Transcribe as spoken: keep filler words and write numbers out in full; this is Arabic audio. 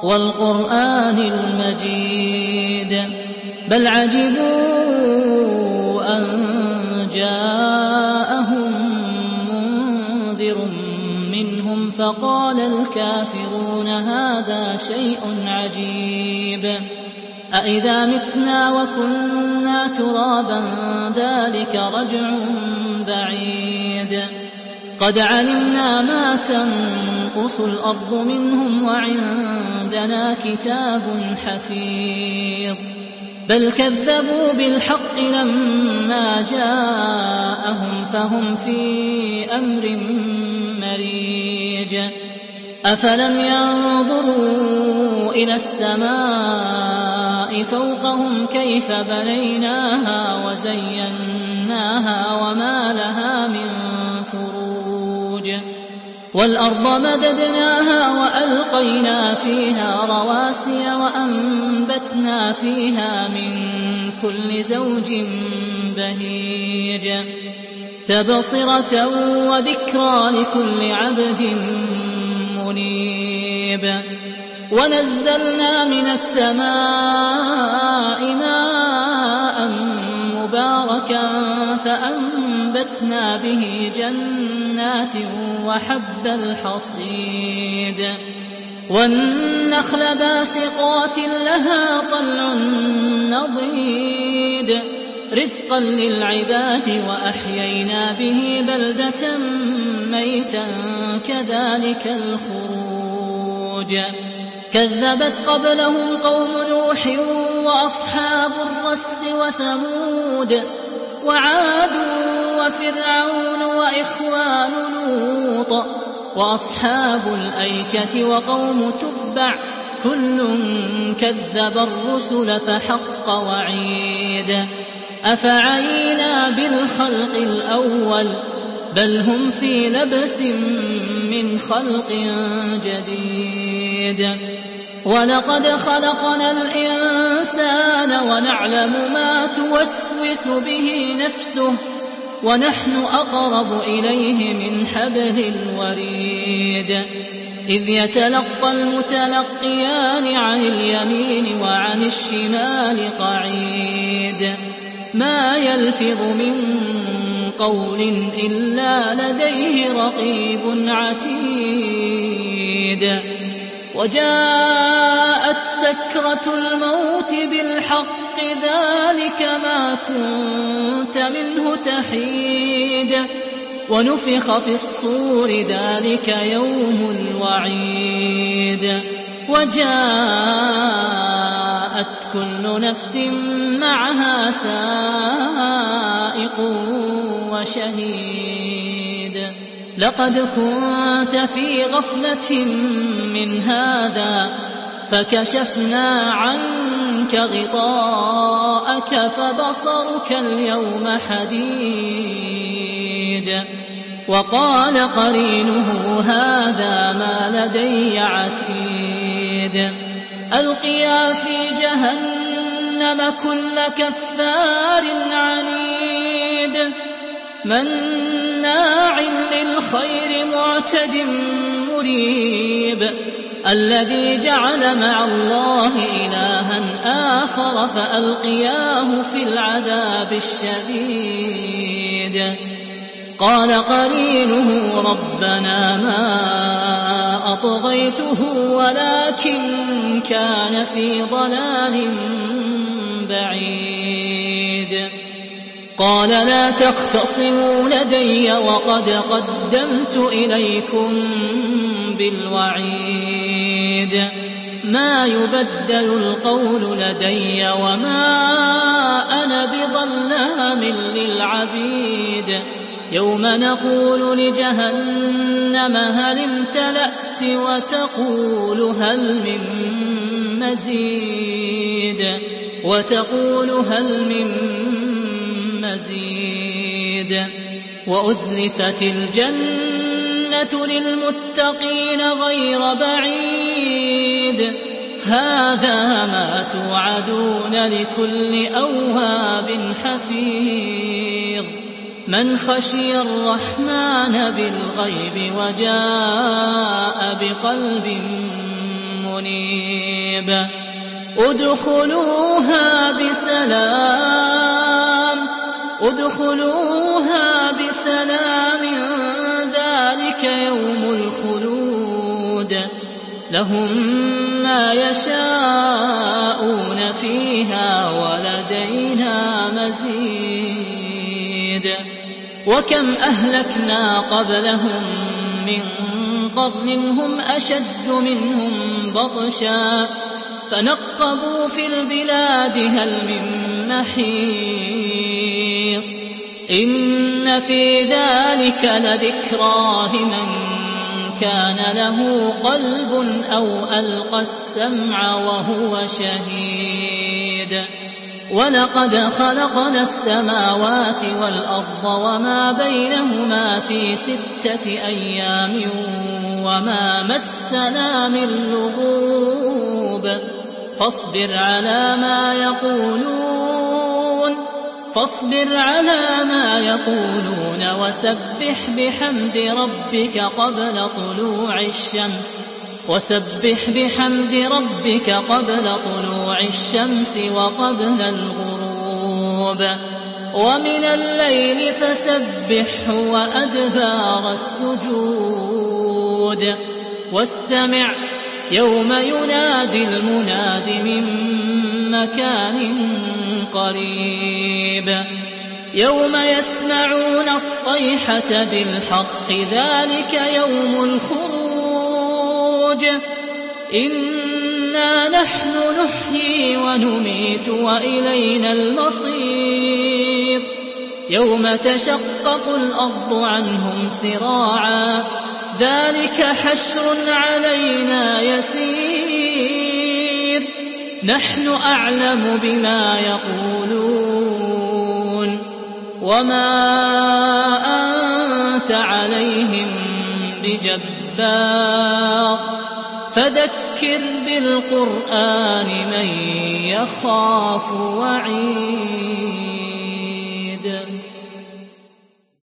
والقرآن المجيد بل عجبوا أن جاءهم منذر منهم فقال الكافرون هذا شيء عجيب أإذا متنا وكنا ترابا ذلك رجع بعيد قد علمنا ما تنقص الأرض منهم وعندنا كتاب حفيظ بل كذبوا بالحق لما جاءهم فهم في أمر مريج أفلم ينظروا إلى السماء فوقهم كيف بنيناها وزيناها وما لها من فروج والأرض مددناها وألقينا فيها رواسي وأنبتنا فيها من كل زوج بهيج تبصرة وذكرى لكل عبد منيب ونزلنا من السماء ماء مباركا فأنبتنا به جنات وحب الحصيد والنخل باسقات لها طلع نضيد رزقا للعباد وأحيينا به بلدة ميتا كذلك الخروج كذبت قبلهم قوم نوح وأصحاب الرس وثمود وعاد وفرعون وإخوان لوط وأصحاب الأيكة وقوم تبع كل كذب الرسل فحق وعيد أفعينا بالخلق الأول بل هم في لبس من خلق جديد ولقد خلقنا الإنسان ونعلم ما توسوس به نفسه ونحن أقرب إليه من حبل الوريد إذ يتلقى المتلقيان عن اليمين وعن الشمال قعيد ما يلفظ من قول إلا لديه رقيب عتيد وجاءت سكرة الموت بالحق ذلك ما كنت منه تحيد ونفخ في الصور ذلك يوم الوعيد وجاءت كل نفس معها سائق وشهيد لقد كنت في غفلة من هذا فكشفنا عنك غطاءك فبصرك اليوم حديد وقال قرينه هذا ما لدي عتيد ألقيا في جهنم كل كفار عنيد مناع للخير معتد مريب الذي جعل مع الله إلها آخر فألقياه في العذاب الشديد قال قرينه ربنا ما أطغيته ولكن كان في ضلال بعيد قال لا تختصموا لدي وقد قدمت إليكم بالوعيد ما يبدل القول لدي وما أنا بظلام للعبيد يوم نقول لجهنم هل امتلأت وتقول هل من مزيد وتقول هل من مزيد وأزلفت الجنة للمتقين غير بعيد هذا ما توعدون لكل أواب حفيظ من خشي الرحمن بالغيب وجاء بقلب منيب قريب ادخلوها بسلام ادخلوها بسلام ذلك يوم الخلود لهم ما يشاءون فيها ولدينا مزيد وكم أهلكنا قبلهم من قرن هم أشد منهم بطشا فنقبوا في البلاد هل من محيص إن في ذلك لذكرى لمن كان له قلب أو ألقى السمع وهو شهيد ولقد خلقنا السماوات والأرض وما بينهما في ستة أيام وما مسنا من لغوب فاصبر على ما يقولون فاصبر على ما يقولون وسبح بحمد ربك قبل طلوع الشمس وسبح بحمد ربك قبل طلوع الشمس وقبل الغروب ومن الليل فسبحه وأدبار السجود واستمع يوم ينادي المناد من مكان قريب يوم يسمعون الصيحة بالحق ذلك يوم الخروج إنا نحن نحيي ونميت وإلينا المصير يوم تشقق الأرض عنهم سراعا ذلك حشر علينا يسير نحن أعلم بما يقولون وما أنت عليهم بجبار فذكر بالقرآن من يخاف وعيد